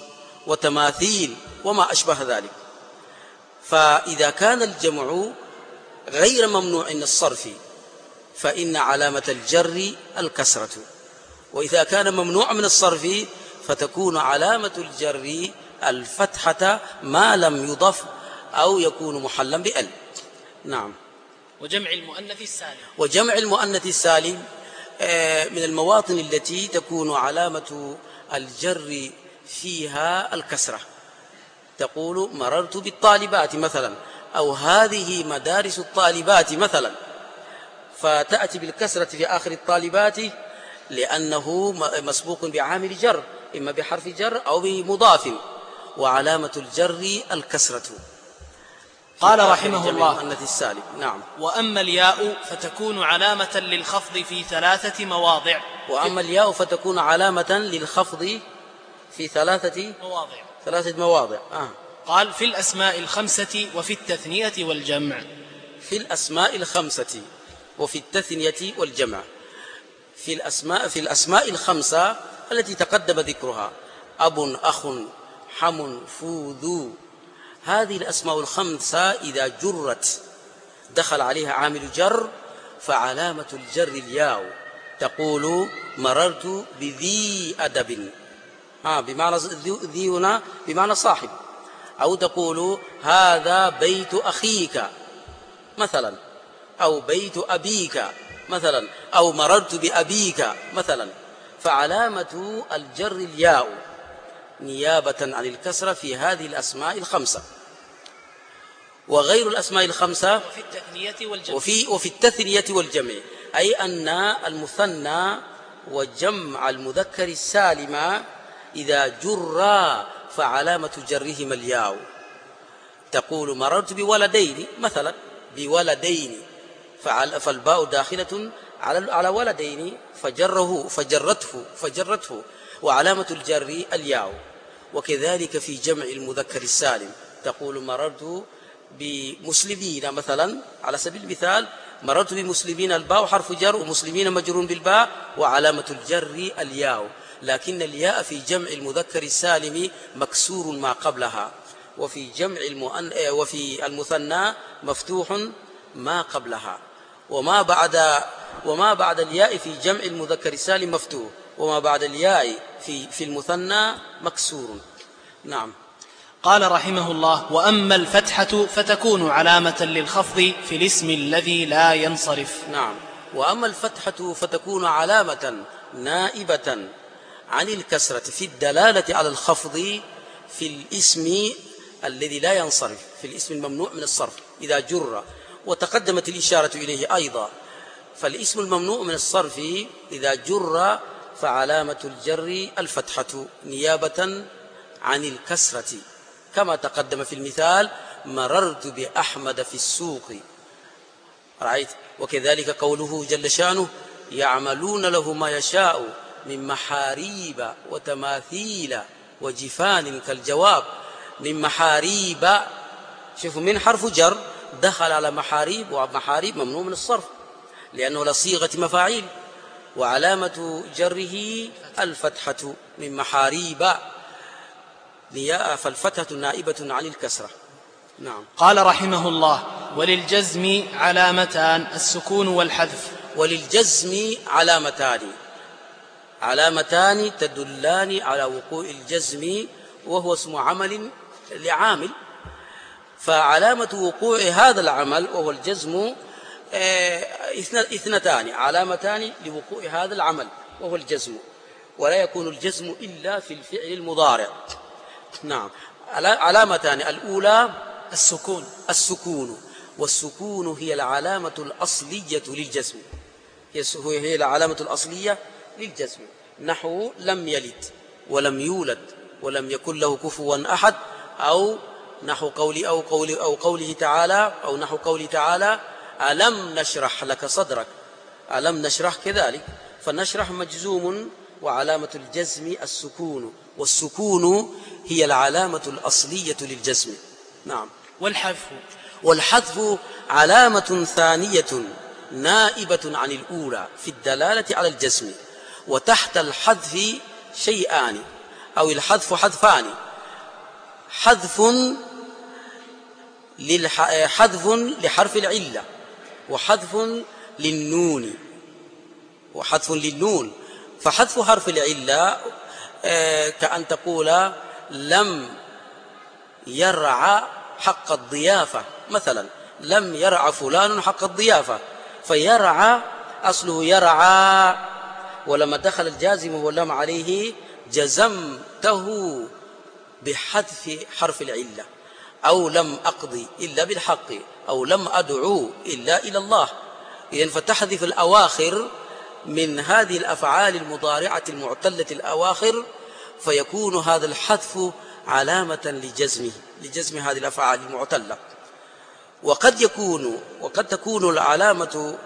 وتماثيل وما أشبه ذلك. فإذا كان الجمع غير ممنوع من الصرف فإن علامة الجر الكسرة، وإذا كان ممنوع من الصرف فتكون علامة الجر الفتحة ما لم يضف أو يكون محلا بأل. نعم. وجمع المؤنث السالم، وجمع المؤنث السالم من المواطن التي تكون علامة الجر فيها الكسرة. تقول مررت بالطالبات مثلا، أو هذه مدارس الطالبات مثلا، فتأتي بالكسرة في آخر الطالبات لأنه مسبوق بعامل جر، إما بحرف جر أو بمضاف، وعلامة الجر الكسرة. قال رحمه الله: المؤنث السالم. نعم. وأما الياء فتكون علامة للخفض في 3 مواضع. وأما الياء فتكون علامة للخفض في 3 مواضع. قال: في الأسماء الخمسة وفي التثنية والجمع. في الأسماء الخمسة وفي التثنية والجمع. في الأسماء الخمسة التي تقدم ذكرها، أب، أخ، حم، فو، ذو، هذه الأسماء الخمسة إذا جرت دخل عليها عامل جر فعلامة الجر الياء. تقول مررت بذي أدب، بمعنى ذي هنا بمعنى صاحب، أو تقول هذا بيت أخيك مثلا، أو بيت أبيك مثلا، أو مررت بأبيك مثلا، فعلامة الجر الياء نيابة عن الكسرة في هذه الأسماء الخمسة. وغير الأسماء الخمسة وفي التثنية والجمع، أي أن المثنى وجمع المذكر السالم إذا جرا فعلامة جرهما الياء. تقول مررت بولدين مثلا، بولدين، فالباء داخلة على ولدين فجرته وعلامة الجر الياء. وكذلك في جمع المذكر السالم، تقول مررت بمسلمين مثلا، على سبيل المثال مررت بمسلمين، الباء حرف جر ومسلمين مجرور بالباء وعلامة الجر الياء، لكن الياء في جمع المذكر السالم مكسور ما قبلها، وفي المثنى مفتوح ما قبلها، وما بعد الياء في جمع المذكر السالم مفتوح، وما بعد الياء في المثنى مكسور. نعم. قال رحمه الله: وأما الفتحة فتكون علامة للخفض في الاسم الذي لا ينصرف. نعم. وأما الفتحة فتكون علامة نائبة عن الكسرة في الدلالة على الخفض في الاسم الذي لا ينصرف، في الاسم الممنوع من الصرف إذا جر، وتقدمت الإشارة إليه أيضا. فالاسم الممنوع من الصرف إذا جر فعلامة الجر الفتحة نيابة عن الكسرة، كما تقدم في المثال مررت بأحمد في السوق، رأيت. وكذلك قوله جل شانه يعملون له ما يشاء من محاريب وتماثيل وجفان كالجواب. من محاريب، شوفوا من حرف جر دخل على محاريب، ومحاريب ممنوع من الصرف لأنه لصيغة مفاعيل، وعلامة جره الفتحة من محاريب، فالفتحة نائبة عن الكسرة. نعم. قال رحمه الله: وللجزم علامتان، السكون والحذف. وللجزم علامتان تدلان على وقوع الجزم، وهو اسم عمل لعامل، فعلامة وقوع هذا العمل وهو الجزم اثنتان، علامتان لوقوع هذا العمل وهو الجزم، ولا يكون الجزم إلا في الفعل المضارع. نعم. علامتان، الأولى السكون، والسكون هي العلامة الأصلية للجزم، هي العلامة الأصلية للجزم، نحو لم يلد ولم يولد ولم يكن له كفوا أحد، أو نحو قوله تعالى، أو نحو قوله تعالى ألم نشرح لك صدرك، ألم نشرح كذلك، فنشرح مجزوم وعلامة الجزم السكون، والسكون هي العلامة الأصلية للجزم. نعم. والحذف علامة ثانية نائبة عن الأولى في الدلالة على الجزم، وتحت الحذف شيئان، أو الحذف حذفان. حذف لحرف العلة، وحذف للنون، فحذف حرف العلة كأن تقول لم يرعى حق الضيافة مثلا، لم يرعى فلان حق الضيافة، فيرعى أصله يرعى، ولما دخل الجازم واللام عليه جزمته بحذف حرف العلة، أو لم أقضي إلا بالحق، أو لم أدعو إلا إلى الله. إذن فتحذف الأواخر من هذه الأفعال المضارعة المعتلة الأواخر، فيكون هذا الحذف علامة لجزم هذه الأفعال المعتلة. وقد تكون العلامة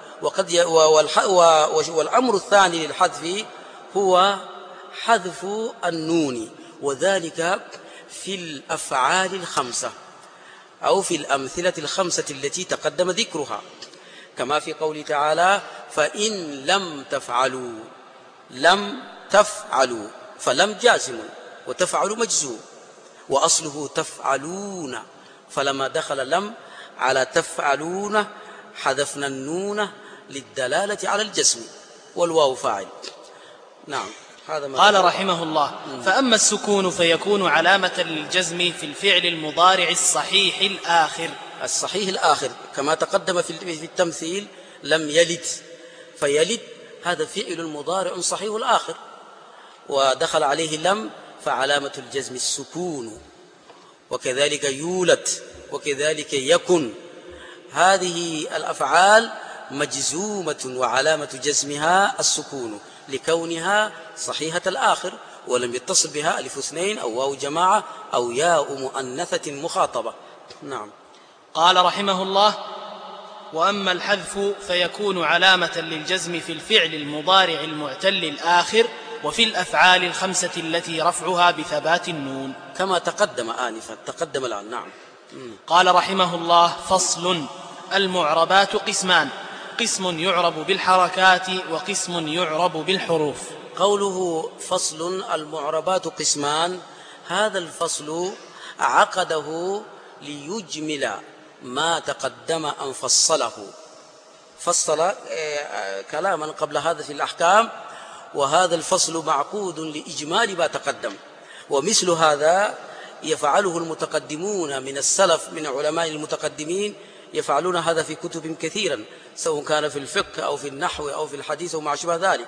والأمر الثاني للحذف هو حذف النون، وذلك في الأفعال الخمسة أو في الأمثلة الخمسة التي تقدم ذكرها، كما في قوله تعالى فإن لم تفعلوا، لم تفعلوا، فلم جازم وتفعل مجزوم، وأصله تفعلون، فلما دخل لم على تفعلون حذفنا النون للدلالة على الجزم، والواو فاعل. نعم. قال رحمه الله: فأما السكون فيكون علامة للجزم في الفعل المضارع الصحيح الآخر، كما تقدم في التمثيل لم يلد، فيلد هذا فعل مضارع صحيح الآخر، ودخل عليه لم فعلامة الجزم السكون، وكذلك يولد، وكذلك يكن. هذه الأفعال مجزومة وعلامة جزمها السكون لكونها صحيحة الآخر، ولم يتصل بها ألف اثنين أو واو جماعة أو ياء مؤنثة مخاطبة. نعم. قال رحمه الله: وأما الحذف فيكون علامة للجزم في الفعل المضارع المعتل الآخر، وفي الأفعال الخمسة التي رفعها بثبات النون، كما تقدم آنفا، تقدم الآن. نعم. قال رحمه الله: فصل: المعربات قسمان، قسم يعرب بالحركات وقسم يعرب بالحروف. قوله فصل: المعربات قسمان، هذا الفصل عقده ليجمل ما تقدم أن فصله، فصل كلاما قبل هذا في الأحكام، وهذا الفصل معقود لإجمال ما تقدم. ومثل هذا يفعله المتقدمون من السلف من علماء المتقدمين، يفعلون هذا في كتب كثيرا، سواء كان في الفقه أو في النحو أو في الحديث وما شابه ذلك.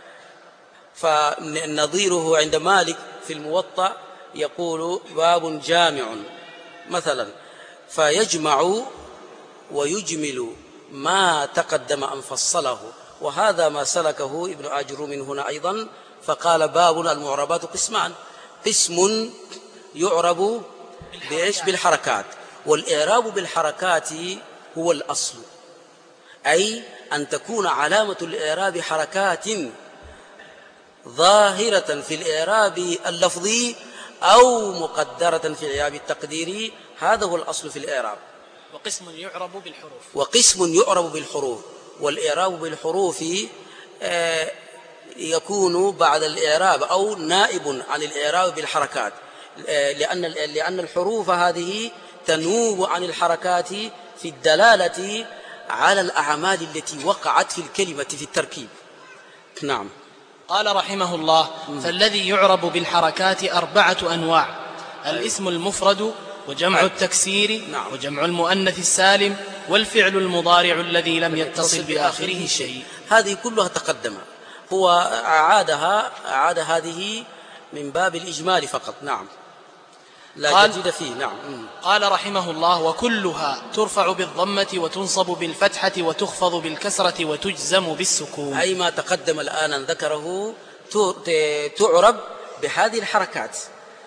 فنظيره عند مالك في الموطأ يقول باب جامع مثلا، فيجمع ويجمل ما تقدم أن فصله، وهذا ما سلكه ابن أجروم هنا أيضا، فقال باب المعربات قسمان، قسم يعرب بالحركات، والإعراب بالحركات هو الأصل، أي أن تكون علامة الإعراب حركات ظاهرة في الإعراب اللفظي أو مقدرة في الإعراب التقديري، هذا هو الأصل في الإعراب. وقسم يعرب بالحروف، والإعراب بالحروف يكون بعد الإعراب أو نائب عن الإعراب بالحركات، لأن الحروف هذه تنوب عن الحركات في الدلالة على الأعمال التي وقعت في الكلمة في التركيب. نعم. قال رحمه الله: فالذي يعرب بالحركات 4 أنواع: الاسم المفرد، وجمع التكسير، وجمع المؤنث السالم، والفعل المضارع الذي لم يتصل بآخره شيء. هذه كلها تقدم، هو أعاد هذه من باب الإجمال فقط. نعم، لا جديد فيه. نعم. قال رحمه الله: وكلها ترفع بالضمة وتنصب بالفتحة وتخفض بالكسرة وتجزم بالسكون. أي ما تقدم الآن ذكره تعرب بهذه الحركات: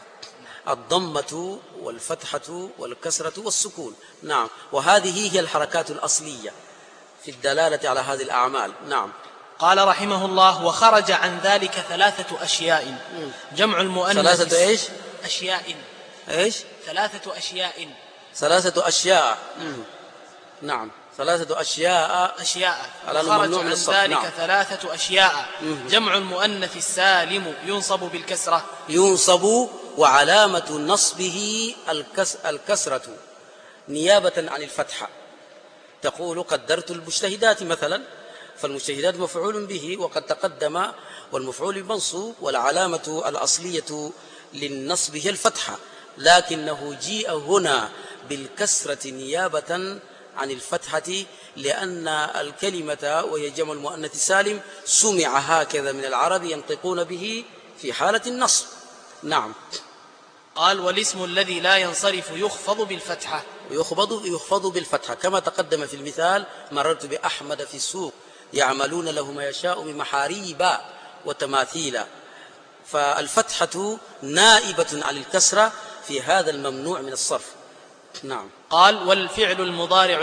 الضمة والفتحة والكسرة والسكون. نعم. وهذه هي الحركات الأصلية في الدلالة على هذه الأعمال. نعم. قال رحمه الله: وخرج عن ذلك 3 أشياء: جمع المؤنث 3 إيش؟ أشياء. إيش؟ 3 أشياء. 3 أشياء. نعم، 3 أشياء. خرج عن ذلك 3 أشياء: جمع المؤنث السالم ينصب بالكسرة. ينصب وعلامة نصبه الكسرة نيابة عن الفتحة. تقول قدرت المجتهدات مثلا، فالمجتهدات مفعول به وقد تقدم، والمفعول منصوب، والعلامة الأصلية للنصب هي الفتحة، لكنه جيء هنا بالكسرة نيابة عن الفتحة لأن الكلمة وهي جمع المؤنث السالم سمع هكذا من العرب ينطقون به في حالة النصب. نعم. قال والاسم الذي لا ينصرف يخفض بالفتحة. يخفض بالفتحة كما تقدم في المثال: مررت بأحمد في السوق يعملون له ما يشاء من محاريب وتماثيل. فالفتحة نائبة عن الكسرة في هذا الممنوع من الصرف. نعم. قال والفعل المضارع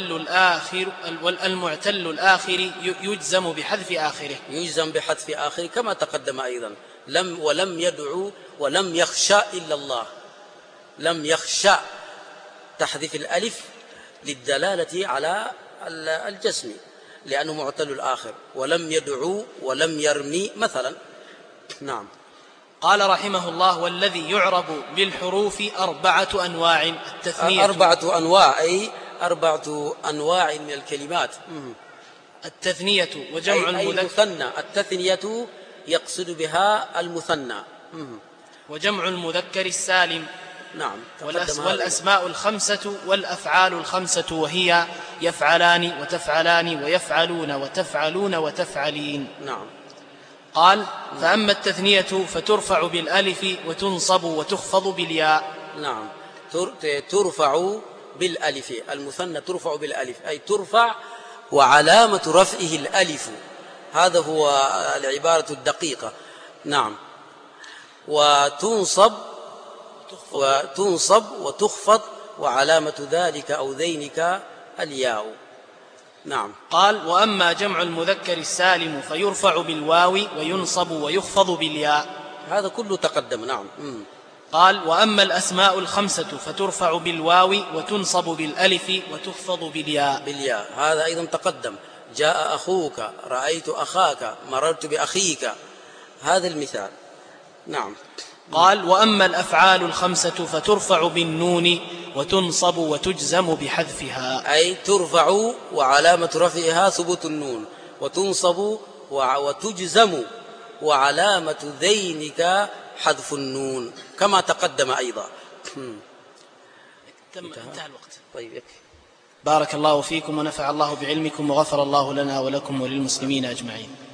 المعتل الآخر يجزم بحذف آخره. يجزم بحذف آخره كما تقدم أيضا: ولم يدعو ولم يخشى إلا الله. لم يخشى تحذف الألف للدلالة على الجسم لأنه معتل الآخر. ولم يدعو ولم يرمي مثلا. نعم. قال رحمه الله والذي يعرب بالحروف 4 أنواع: التثنية 4 أنواع، أي 4 أنواع من الكلمات. التثنية وجمع المثنى. التثنية يقصد بها المثنى. وجمع المذكر السالم. نعم. والأسماء 5 والأفعال 5 وهي يفعلان وتفعلان ويفعلون وتفعلون وتفعلين. نعم. قال فأما التثنية فترفع بالألف وتنصب وتخفض بالياء. نعم. ترفع بالألف. المثنى ترفع بالألف، أي ترفع وعلامة رفعه الألف. هذا هو العبارة الدقيقة. نعم. وتنصب وتخفض وعلامة ذلك أو ذينك الياء. نعم. قال وأما جمع المذكر السالم فيرفع بالواو وينصب ويخفض بالياء. هذا كله تقدم. نعم. قال وأما الأسماء 5 فترفع بالواو وتنصب بالألف وتخفض بالياء. هذا أيضا تقدم: جاء أخوك، رأيت أخاك، مررت بأخيك. هذا المثال. نعم. قال وأما الأفعال 5 فترفع بالنون وتنصب وتجزم بحذفها. أي ترفع وعلامة رفعها ثبوت النون، وتنصب وتجزم وعلامة ذينك حذف النون كما تقدم أيضا. انتهى الوقت. طيب يكفي. بارك الله فيكم ونفع الله بعلمكم وغفر الله لنا ولكم وللمسلمين أجمعين.